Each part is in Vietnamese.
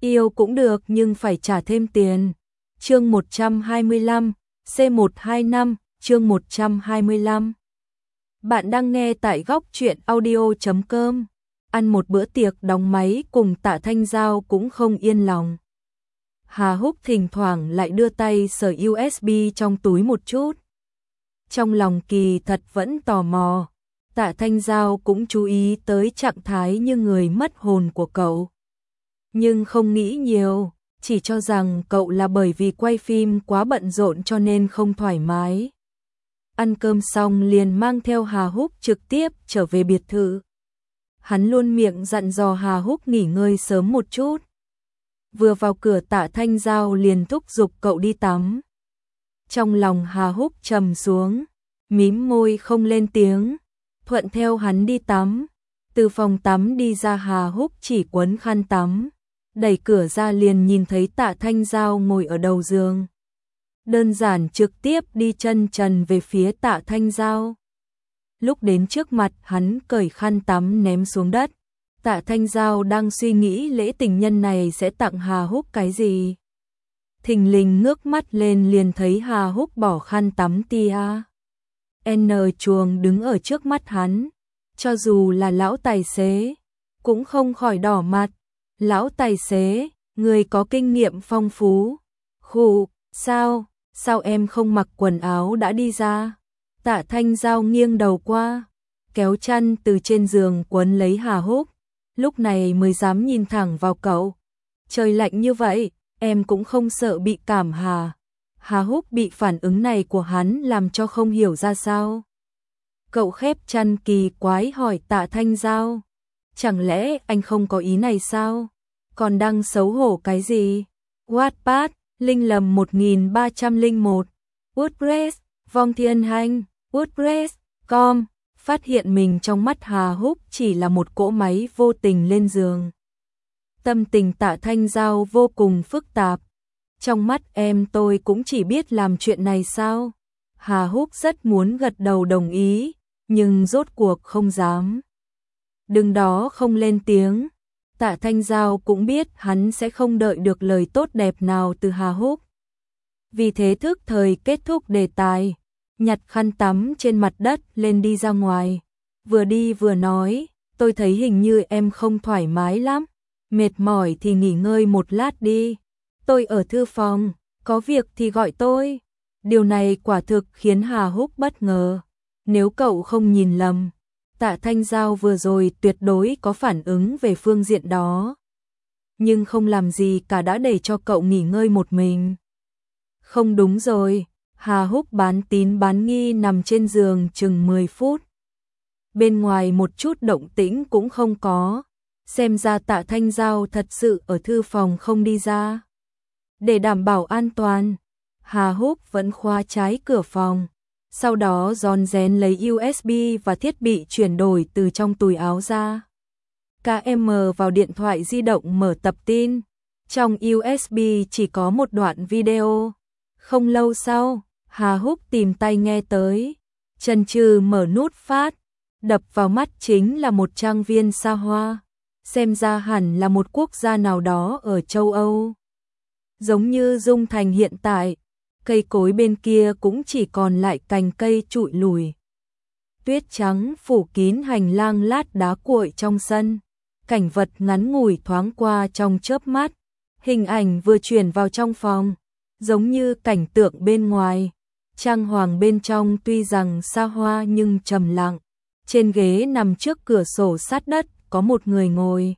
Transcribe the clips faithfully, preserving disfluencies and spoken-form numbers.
Yêu cũng được nhưng phải trả thêm tiền. Chương một trăm hai mươi lăm, C một hai năm, chương một trăm hai mươi lăm. Bạn đang nghe tại góc truyện audio chấm com. Ăn một bữa tiệc đóng máy cùng Tạ Thanh Giao cũng không yên lòng. Hà Húc thỉnh thoảng lại đưa tay sờ u ét bê trong túi một chút. Trong lòng kỳ thật vẫn tò mò. Tạ Thanh Giao cũng chú ý tới trạng thái như người mất hồn của cậu. Nhưng không nghĩ nhiều, chỉ cho rằng cậu là bởi vì quay phim quá bận rộn cho nên không thoải mái. Ăn cơm xong liền mang theo Hà Húc trực tiếp trở về biệt thự. Hắn luôn miệng dặn dò Hà Húc nghỉ ngơi sớm một chút. Vừa vào cửa Tạ Thanh Giao liền thúc giục cậu đi tắm. Trong lòng Hà Húc trầm xuống, mím môi không lên tiếng, thuận theo hắn đi tắm. Từ phòng tắm đi ra Hà Húc chỉ quấn khăn tắm, đẩy cửa ra liền nhìn thấy Tạ Thanh Giao ngồi ở đầu giường. Đơn giản trực tiếp đi chân trần về phía Tạ Thanh Giao. Lúc đến trước mặt hắn cởi khăn tắm ném xuống đất. Tạ Thanh Giao đang suy nghĩ lễ tình nhân này sẽ tặng Hà Húc cái gì. Thình lình ngước mắt lên liền thấy Hà Húc bỏ khăn tắm tia N chuồng đứng ở trước mắt hắn. Cho dù là lão tài xế, cũng không khỏi đỏ mặt. Lão tài xế, người có kinh nghiệm phong phú. Khụ, sao, sao em không mặc quần áo đã đi ra? Tạ Thanh Giao nghiêng đầu qua, kéo chăn từ trên giường quấn lấy Hà Húc. Lúc này mới dám nhìn thẳng vào cậu. Trời lạnh như vậy, em cũng không sợ bị cảm hà. Hà Húc bị phản ứng này của hắn làm cho không hiểu ra sao. Cậu khép chăn kỳ quái hỏi Tạ Thanh Giao. Chẳng lẽ anh không có ý này sao? Còn đang xấu hổ cái gì? Wattpad, Linh Lầm một nghìn ba trăm lẻ một, WordPress, Vong Thiên Hành, WordPress, com. Phát hiện mình trong mắt Hà Húc chỉ là một cỗ máy vô tình lên giường. Tâm tình Tạ Thanh Giao vô cùng phức tạp. Trong mắt em tôi cũng chỉ biết làm chuyện này sao? Hà Húc rất muốn gật đầu đồng ý, nhưng rốt cuộc không dám. Đừng đó không lên tiếng. Tạ Thanh Giao cũng biết hắn sẽ không đợi được lời tốt đẹp nào từ Hà Húc. Vì thế thức thời kết thúc đề tài, nhặt khăn tắm trên mặt đất lên đi ra ngoài. Vừa đi vừa nói, tôi thấy hình như em không thoải mái lắm. Mệt mỏi thì nghỉ ngơi một lát đi. Tôi ở thư phòng, có việc thì gọi tôi. Điều này quả thực khiến Hà Húc bất ngờ. Nếu cậu không nhìn lầm, Tạ Thanh Giao vừa rồi tuyệt đối có phản ứng về phương diện đó. Nhưng không làm gì cả đã để cho cậu nghỉ ngơi một mình. Không đúng rồi, Hà Húc bán tín bán nghi nằm trên giường chừng mười phút. Bên ngoài một chút động tĩnh cũng không có. Xem ra Tạ Thanh Giao thật sự ở thư phòng không đi ra. Để đảm bảo an toàn, Hà Húc vẫn khóa trái cửa phòng. Sau đó rón rén lấy u ét bê và thiết bị chuyển đổi từ trong túi áo ra. ca em vào điện thoại di động mở tập tin. Trong u ét bê chỉ có một đoạn video. Không lâu sau, Hà Húc tìm tai nghe tới. Chần chừ mở nút phát. Đập vào mắt chính là một trang viên xa hoa. Xem ra hẳn là một quốc gia nào đó ở châu Âu. Giống như Dung Thành hiện tại. Cây cối bên kia cũng chỉ còn lại cành cây trụi lùi. Tuyết trắng phủ kín hành lang lát đá cuội trong sân. Cảnh vật ngắn ngủi thoáng qua trong chớp mắt. Hình ảnh vừa chuyển vào trong phòng, giống như cảnh tượng bên ngoài. Trang hoàng bên trong tuy rằng xa hoa nhưng trầm lặng. Trên ghế nằm trước cửa sổ sát đất có một người ngồi.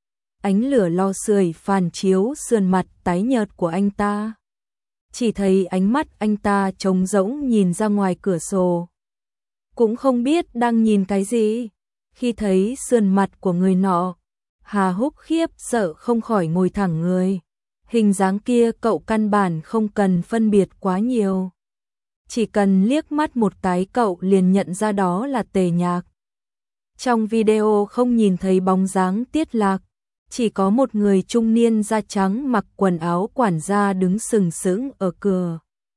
Ánh lửa lò sưởi phản chiếu sườn mặt tái nhợt của anh ta. Chỉ thấy ánh mắt anh ta trống rỗng nhìn ra ngoài cửa sổ. Cũng không biết đang nhìn cái gì. Khi thấy sườn mặt của người nọ, Hà Húc khiếp sợ không khỏi ngồi thẳng người. Hình dáng kia cậu căn bản không cần phân biệt quá nhiều. Chỉ cần liếc mắt một cái cậu liền nhận ra đó là Tề Nhạc. Trong video không nhìn thấy bóng dáng Tiết Lạc. Chỉ có một người trung niên da trắng mặc quần áo quản gia đứng sừng sững ở cửa.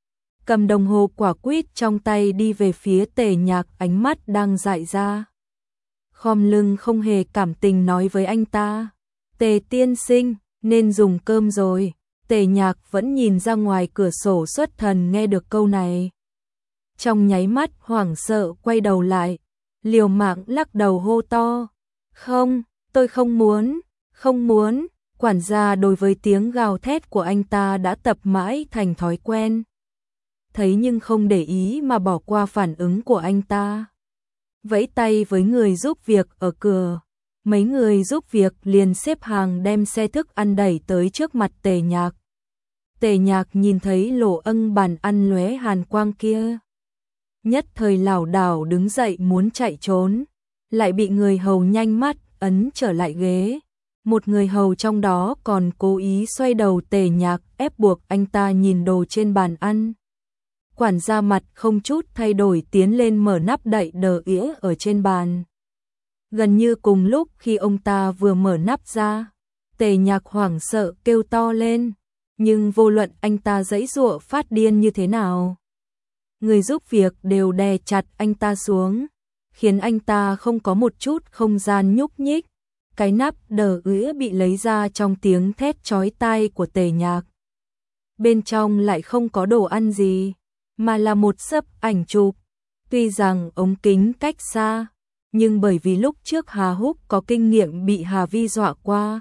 Cầm đồng hồ quả quýt trong tay đi về phía Tề Nhạc, ánh mắt đang dại ra. Khom lưng không hề cảm tình nói với anh ta. Tề tiên sinh, nên dùng cơm rồi. Tề Nhạc vẫn nhìn ra ngoài cửa sổ xuất thần nghe được câu này. Trong nháy mắt hoảng sợ quay đầu lại, liều mạng lắc đầu hô to. Không, tôi không muốn, không muốn. Quản gia đối với tiếng gào thét của anh ta đã tập mãi thành thói quen. Thấy nhưng không để ý mà bỏ qua phản ứng của anh ta. Vẫy tay với người giúp việc ở cửa. Mấy người giúp việc liền xếp hàng đem xe thức ăn đẩy tới trước mặt Tề Nhạc. Tề Nhạc nhìn thấy lỗ âng bàn ăn lóe hàn quang kia. Nhất thời lảo đảo đứng dậy muốn chạy trốn. Lại bị người hầu nhanh mắt ấn trở lại ghế. Một người hầu trong đó còn cố ý xoay đầu Tề Nhạc ép buộc anh ta nhìn đồ trên bàn ăn. Quản gia mặt không chút thay đổi tiến lên mở nắp đậy đờ ĩa ở trên bàn. Gần như cùng lúc khi ông ta vừa mở nắp ra, Tề Nhạc hoảng sợ kêu to lên, nhưng vô luận anh ta giãy giụa phát điên như thế nào, người giúp việc đều đè chặt anh ta xuống, khiến anh ta không có một chút không gian nhúc nhích. Cái nắp đờ ĩa bị lấy ra trong tiếng thét chói tai của Tề Nhạc. Bên trong lại không có đồ ăn gì, mà là một sấp ảnh chụp. Tuy rằng ống kính cách xa, nhưng bởi vì lúc trước Hà Húc có kinh nghiệm bị Hà Vi dọa qua,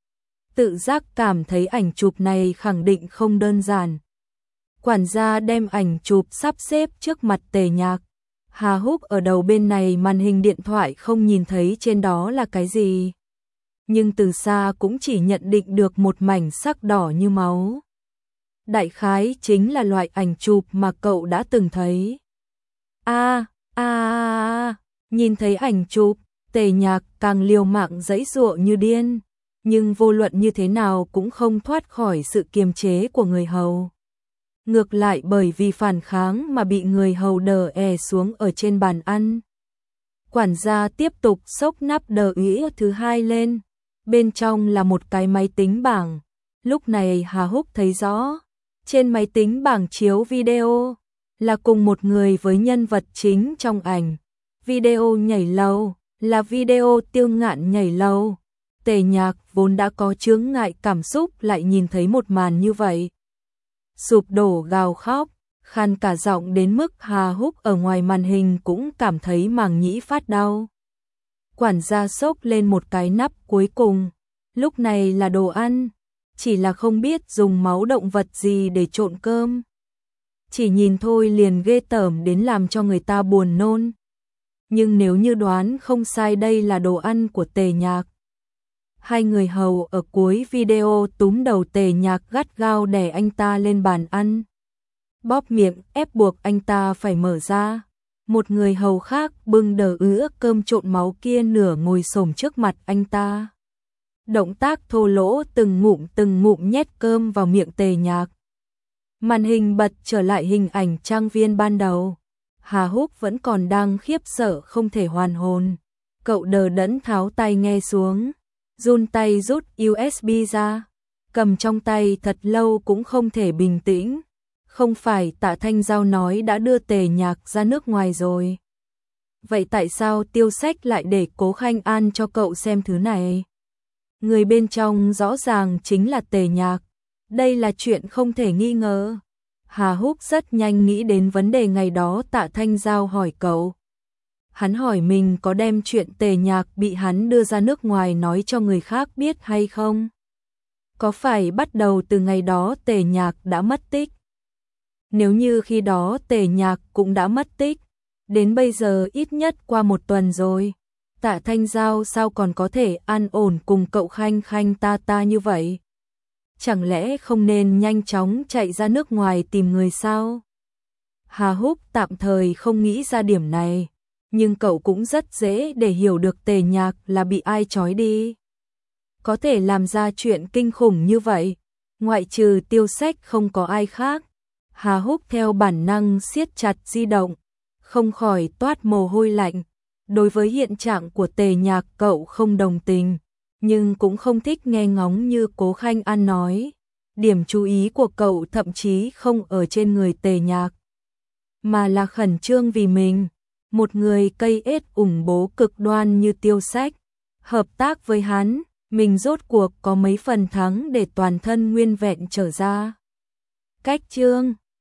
tự giác cảm thấy ảnh chụp này khẳng định không đơn giản. Quản gia đem ảnh chụp sắp xếp trước mặt Tề Nhạc. Hà Húc ở đầu bên này màn hình điện thoại không nhìn thấy trên đó là cái gì, nhưng từ xa cũng chỉ nhận định được một mảnh sắc đỏ như máu. Đại khái chính là loại ảnh chụp mà cậu đã từng thấy. A a a, nhìn thấy ảnh chụp, Tề Nhạc càng liều mạng giãy giụa như điên, nhưng vô luận như thế nào cũng không thoát khỏi sự kiềm chế của người hầu. Ngược lại bởi vì phản kháng mà bị người hầu đờ è xuống ở trên bàn ăn. Quản gia tiếp tục xốc nắp đờ ĩa thứ hai lên, bên trong là một cái máy tính bảng. Lúc này Hà Húc thấy rõ, trên máy tính bảng chiếu video là cùng một người với nhân vật chính trong ảnh. Video nhảy lầu là video Tiêu Ngạn nhảy lầu. Tề Nhạc vốn đã có chướng ngại cảm xúc lại nhìn thấy một màn như vậy, sụp đổ gào khóc, khàn cả giọng đến mức Hà Húc ở ngoài màn hình cũng cảm thấy màng nhĩ phát đau. Quản gia xốc lên một cái nắp cuối cùng, lúc này là đồ ăn, chỉ là không biết dùng máu động vật gì để trộn cơm. Chỉ nhìn thôi liền ghê tởm đến làm cho người ta buồn nôn. Nhưng nếu như đoán không sai đây là đồ ăn của Tề Nhạc. Hai người hầu ở cuối video túm đầu Tề Nhạc gắt gao đè anh ta lên bàn ăn, bóp miệng ép buộc anh ta phải mở ra. Một người hầu khác bưng đờ ứa cơm trộn máu kia nửa ngồi xổm trước mặt anh ta. Động tác thô lỗ từng ngụm từng ngụm nhét cơm vào miệng Tề Nhạc. Màn hình bật trở lại hình ảnh trang viên ban đầu. Hà Húc vẫn còn đang khiếp sợ không thể hoàn hồn. Cậu đờ đẫn tháo tai nghe xuống, run tay rút u ét bê ra, cầm trong tay thật lâu cũng không thể bình tĩnh. Không phải Tạ Thanh Giao nói đã đưa Tề Nhạc ra nước ngoài rồi. Vậy tại sao Tiêu Sách lại để Cố Khanh An cho cậu xem thứ này? Người bên trong rõ ràng chính là Tề Nhạc. Đây là chuyện không thể nghi ngờ. Hà Húc rất nhanh nghĩ đến vấn đề ngày đó Tạ Thanh Giao hỏi cậu. Hắn hỏi mình có đem chuyện Tề Nhạc bị hắn đưa ra nước ngoài nói cho người khác biết hay không? Có phải bắt đầu từ ngày đó Tề Nhạc đã mất tích? Nếu như khi đó Tề Nhạc cũng đã mất tích, đến bây giờ ít nhất qua một tuần rồi, Tạ Thanh Giao sao còn có thể an ổn cùng cậu Khanh Khanh ta ta như vậy? Chẳng lẽ không nên nhanh chóng chạy ra nước ngoài tìm người sao? Hà Húc tạm thời không nghĩ ra điểm này, nhưng cậu cũng rất dễ để hiểu được Tề Nhạc là bị ai trói đi. Có thể làm ra chuyện kinh khủng như vậy, ngoại trừ Tiêu Sách không có ai khác. Hà Húc theo bản năng siết chặt di động, không khỏi toát mồ hôi lạnh. Đối với hiện trạng của Tề Nhạc cậu không đồng tình, nhưng cũng không thích nghe ngóng như Cố Khanh An nói. Điểm chú ý của cậu thậm chí không ở trên người Tề Nhạc, mà là khẩn trương vì mình. Một người cây ết ủng bố cực đoan như Tiêu Sách, hợp tác với hắn, mình rốt cuộc có mấy phần thắng để toàn thân nguyên vẹn trở ra. Cách chương